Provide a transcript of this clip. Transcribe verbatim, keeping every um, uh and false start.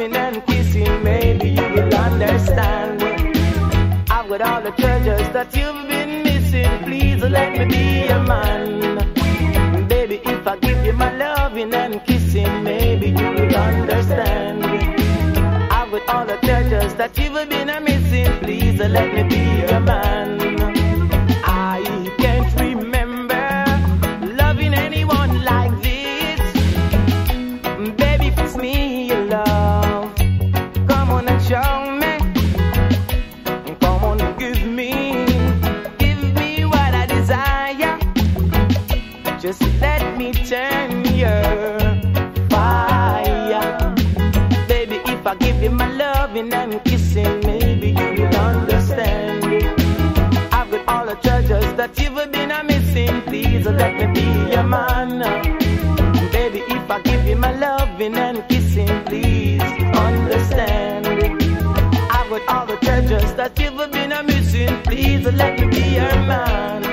loving and kissing, maybe you will understand. I've got all the treasures that you've been missing. Please let me be your man. Baby, if I give you my loving and kissing, maybe you will understand. I've got all the treasures that you've been missing. Please let me be your man. I can't remember loving anyone like this. Baby, if it's me you love, come on and show me. Come on and give me, give me what I desire. Just let me turn your fire. Baby, if I give you my loving and kissing, maybe you will understand. I've got all the treasures that you've been missing. Please let me be your man. Baby, if I give you my loving and kissing, please understand. I've got all the treasures that you've been missing. Please let me be your man.